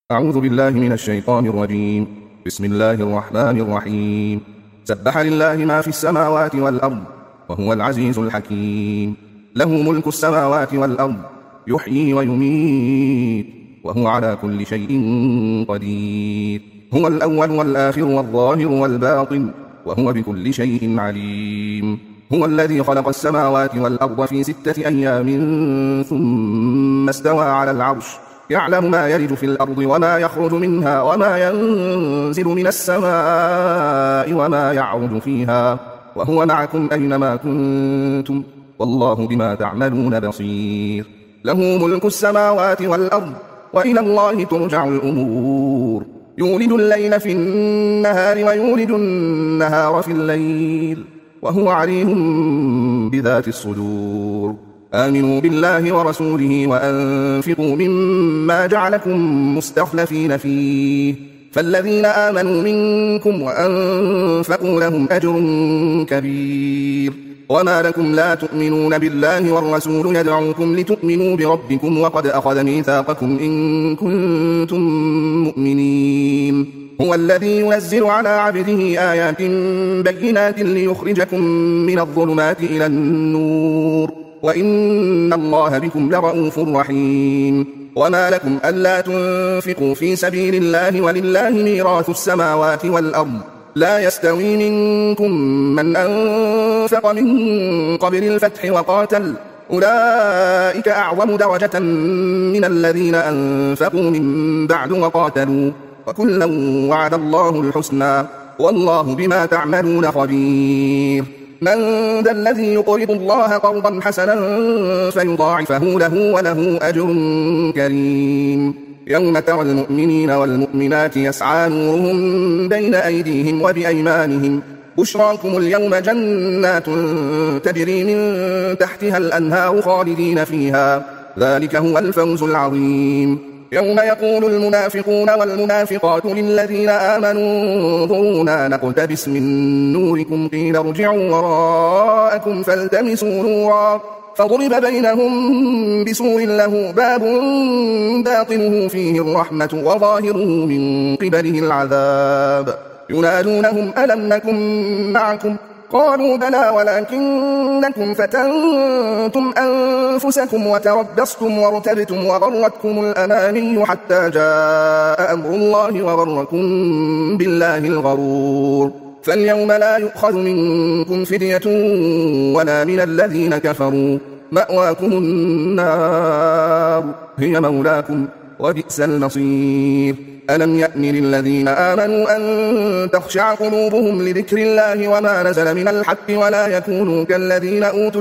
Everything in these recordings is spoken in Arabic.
أعوذ بالله من الشيطان الرجيم. بسم الله الرحمن الرحيم. سبح لله ما في السماوات والأرض وهو العزيز الحكيم. له ملك السماوات والأرض يحيي ويميت وهو على كل شيء قدير. هو الأول والآخر والظاهر والباطن وهو بكل شيء عليم. هو الذي خلق السماوات والأرض في 6 أيام ثم استوى على العرش يعلم ما يلج في الأرض وما يخرج منها وما ينزل من السماء وما يعرج فيها وهو معكم أينما كنتم والله بما تعملون بصير. له ملك السماوات والأرض وإلى الله ترجع الأمور. يولد الليل في النهار ويولد النهار في الليل وهو عليم بذات الصدور. آمنوا بالله ورسوله وأنفقوا مما جعلكم مستخلفين فيه فالذين آمنوا منكم وأنفقوا لهم أجر كبير. وما لكم لا تؤمنون بالله والرسول يدعوكم لتؤمنوا بربكم وقد أخذ ميثاقكم إن كنتم مؤمنين. هو الذي ينزل على عبده آيات بينات ليخرجكم من الظلمات إلى النور وإن الله بكم لرؤوف رحيم. وما لكم ألا تنفقوا في سبيل الله ولله ميراث السماوات والأرض لا يستوي منكم من أنفق من قبل الفتح وقاتل أولئك أعظم درجة من الذين أنفقوا من بعد وقاتلوا وكلا وعد الله الحسنى والله بما تعملون خبير. من ذا الذي يقرض الله قرضا حسنا فيضاعفه له وله أجر كريم. يوم ترى المؤمنين والمؤمنات يسعى نورهم بين أيديهم وبأيمانهم بشراكم اليوم جنات تجري من تحتها الأنهار خالدين فيها ذلك هو الفوز العظيم. يوم يقول المنافقون والمنافقات للذين آمنوا انظرونا نقتبس من نوركم قيل ارجعوا وراءكم فالتمسوا نورا فضرب بينهم بسور له باب باطنه فيه الرحمة وظاهره من قبله العذاب ينادونهم ألم نكن معكم قالوا بلى ولكنكم فتنتم أنفسكم وتربصتم وارتبتم وغرتكم الأماني حتى جاء أمر الله وغركم بالله الغرور. فاليوم لا يؤخذ منكم فدية ولا من الذين كفروا مأواكم النار هي مولاكم وبئس المصير. ألم يأن للذين آمنوا أن تخشع قلوبهم لذكر الله وما نزل من الحق ولا يكونوا كالذين أوتوا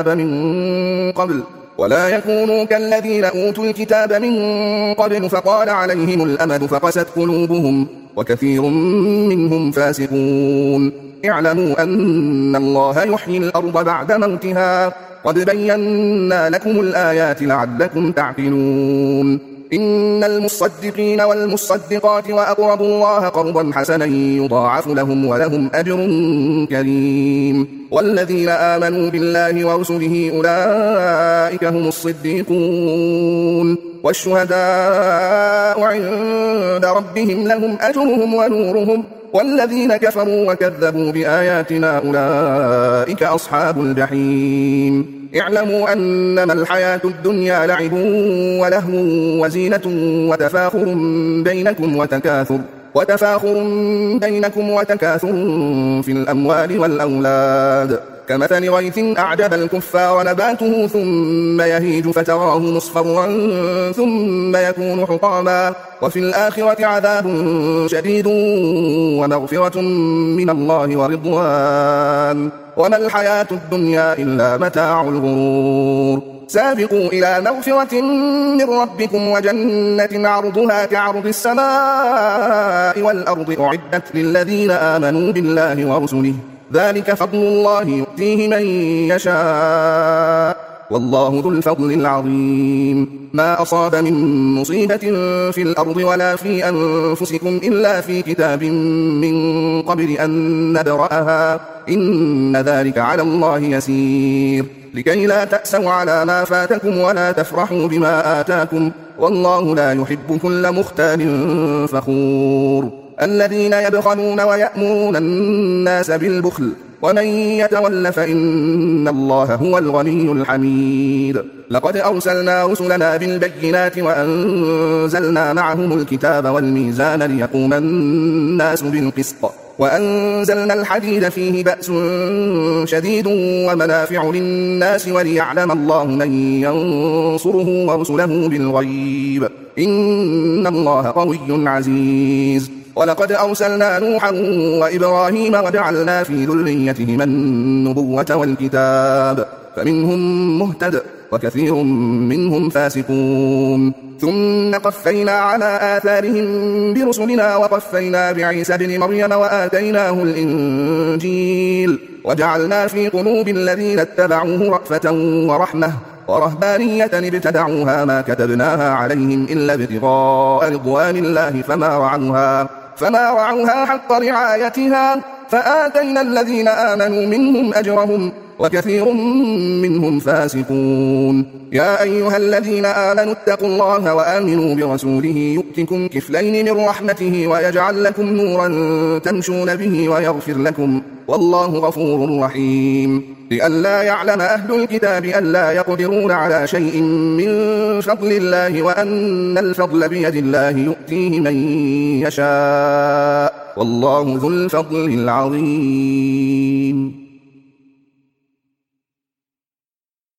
الكتاب من قبل فطال عليهم الأمد فقست قلوبهم وكثير منهم فاسقون. اعلموا أن الله يحيي الأرض بعد موتها قد بينا لكم الآيات لعلكم تعقلون. إن المصدقين والمصدقات وأقرضوا الله قرضا حسنا يضاعف لهم ولهم أجر كريم. والذين آمنوا بالله ورسله أولئك هم الصديقون والشهداء عند ربهم لهم أجرهم ونورهم والذين كفروا وكذبوا بآياتنا أولئك أصحاب الجحيم. اعلموا أنما الحياة الدنيا لعب ولهو وزينة وتفاخر بينكم وتكاثر في الأموال والأولاد كمثل غيث أعجب الكفار نباته ثم يهيج فتراه مصفرا ثم يكون حطاما وفي الآخرة عذاب شديد ومغفرة من الله ورضوان وما الحياة الدنيا إلا متاع الغرور. سابقوا إلى مغفرة من ربكم وجنة عرضها كعرض السماء والأرض أعدت للذين آمنوا بالله ورسله ذلك فضل الله يؤتيه من يشاء والله ذو الفضل العظيم. ما أصاب من مصيبة في الأرض ولا في أنفسكم إلا في كتاب من قبل أن نبرأها إن ذلك على الله يسير. لكي لا تأسوا على ما فاتكم ولا تفرحوا بما آتاكم والله لا يحب كل مختال فخور. الذين يبخلون ويأمرون الناس بالبخل ومن يتول فإن الله هو الغني الحميد. لقد أرسلنا رسلنا بالبينات وأنزلنا معهم الكتاب والميزان ليقوم الناس بالقسط وأنزلنا الحديد فيه بأس شديد ومنافع للناس وليعلم الله من ينصره ورسله بالغيب إن الله قوي عزيز. ولقد أرسلنا نوحا وإبراهيم وجعلنا في ذريتهما النبوة والكتاب فمنهم مهتد وكثير منهم فاسقون. ثم قفينا على آثارهم برسلنا وقفينا بعيسى ابن مريم وآتيناه الإنجيل وجعلنا في قلوب الذين اتبعوه رأفة ورحمة ورهبانية ابتدعوها ما كتبناها عليهم إلا ابتغاء رضوان الله فما رعوها حق رعايتها فآتينا الذين آمنوا منهم أجرهم وكثير منهم فاسقون. يا أيها الذين آمنوا اتقوا الله وآمنوا برسوله يؤتكم كفلين من رحمته ويجعل لكم نورا تمشون به ويغفر لكم والله غفور رحيم. لئلا يعلم أهل الكتاب ألا يقدرون على شيء من فضل الله وأن الفضل بيد الله يؤتيه من يشاء والله ذو الفضل العظيم.